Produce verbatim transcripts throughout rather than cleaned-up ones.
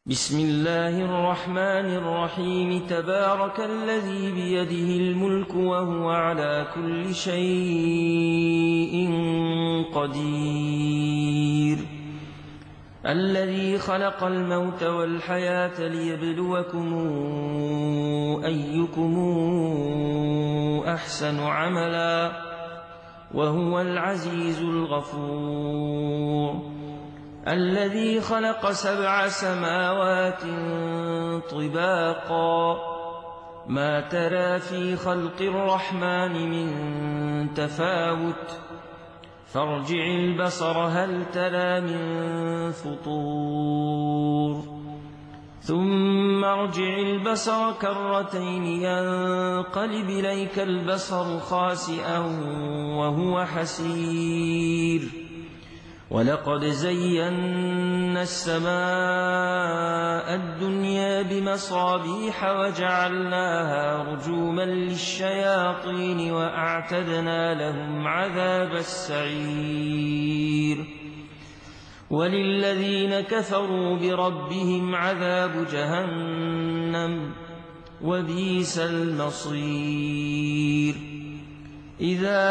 بسم الله الرحمن الرحيم تبارك الذي بيده الملك وهو على كل شيء قدير الذي خلق الموت والحياة ليبلوكم أيكم أحسن عملا وهو العزيز الغفور الذي خلق سبع سماوات طباقا ما ترى في خلق الرحمن من تفاوت فارجع البصر هل ترى من فطور ثم ارجع البصر كرتين ينقلب إليك البصر خاسئا وهو حسير ولقد زينا السماء الدنيا بمصابيح وجعلناها رجوما للشياطين وأعتدنا لهم عذاب السعير وللذين كفروا بربهم عذاب جهنم وبئس المصير إذا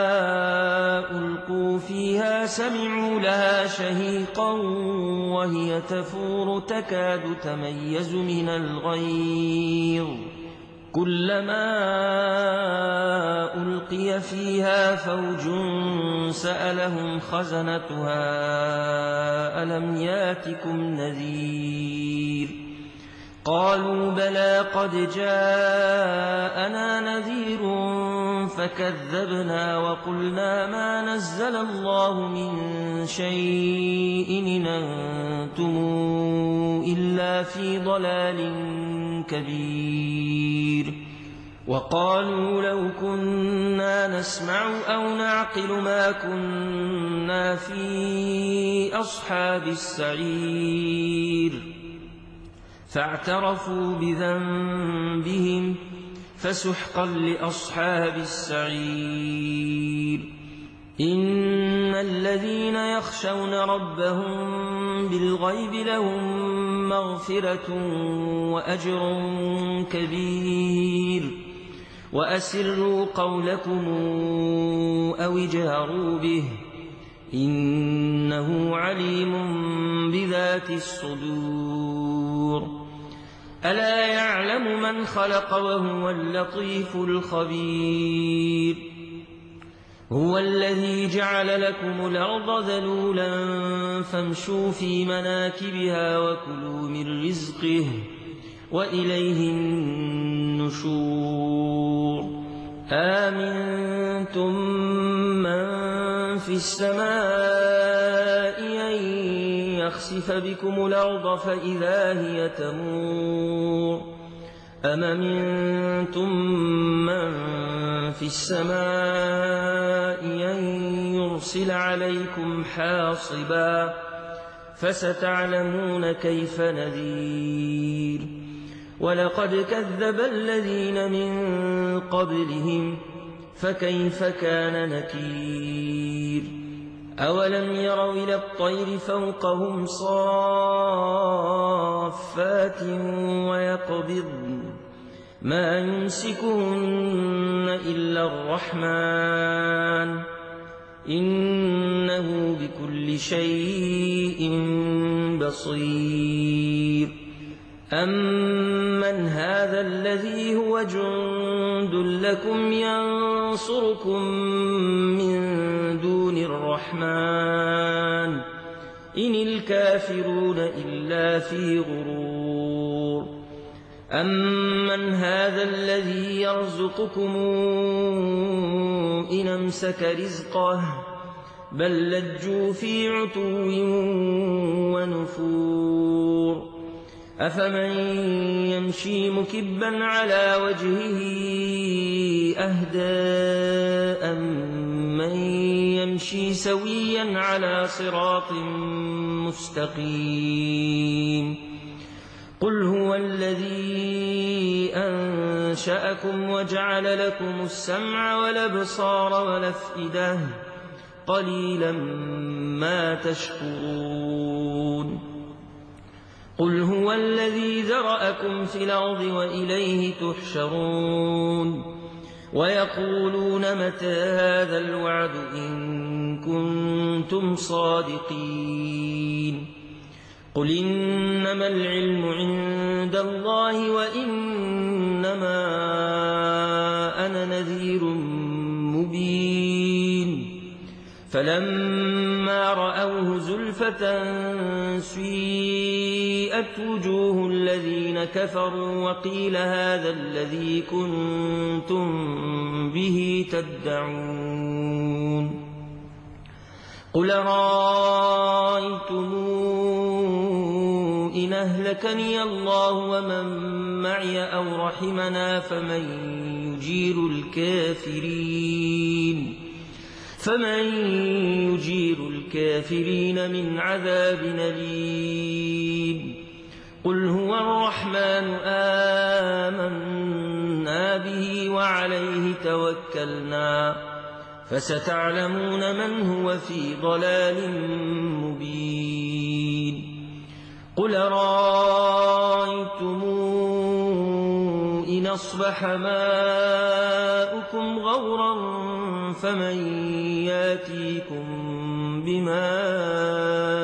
ألقوا فيها سمعوا لها شهيقا وهي تفور تكاد تميز من الغيظ كلما ألقي فيها فوج سألهم خزنتها ألم ياتكم نذير قالوا بلى قد جاءنا نذير فكذبنا وقلنا ما نزل الله من شيء إن أنتم إلا في ضلال كبير وقالوا لو كنا نسمع أو نعقل ما كنا في أصحاب السعير فاعترفوا بذنبهم فسحقا لأصحاب السعير إن الذين يخشون ربهم بالغيب لهم مغفرة وأجر كبير وأسروا قولكم أو اجهروا به إنه عليم بذات الصدور ألا يعلم من خلق وهو اللطيف الخبير هو الذي جعل لكم الأرض ذلولا فامشوا في مناكبها وكلوا من رزقه وإليه النشور آمنتم من في السماء أن يخسف بكم الأرض فإذا هي تمور أم أمنتم من في السماء أن يرسل عليكم حاصبا فستعلمون كيف نذير ولقد كذب الذين من قبلهم فكيف كان نكير أولم يروا إلى الطير فوقهم صافات ويقبضن ما يمسكهن إلا الرحمن إنه بكل شيء بصير أمن هذا الذي هو جند لكم ينصركم من دون الرحمن إن الكافرون إلا في غرور أمن هذا الذي يرزقكم إن أمسك رزقه بل لجوا في عتو ونفور أفمن يمشي مكبا على وجهه أهدى أمن يمشي سويا على صراط مستقيم قل هو الذي أنشأكم وجعل لكم السمع والأبصار والأفئدة قليلا ما تشكرون قل هو الذي ذرأكم في الأرض وإليه تحشرون ويقولون متى هذا الوعد إن كنتم صادقين قل إنما العلم عند الله وإنما أنا نذير مبين فلما رأوه زلفة سيئت وجوه الذين كفروا وقيل هذا الذي كنتم به تدعون قل رأيتم إن أهلكني الله ومن معي أو رحمنا فمن يجير الكافرين فمن يجير الكافرين من عذاب أليم قل هو الرحمن آمنا به وعليه توكلنا فستعلمون من هو في ضلال مبين قل رأيتم إن أصبح ماؤكم غورا فمن ياتيكم بماء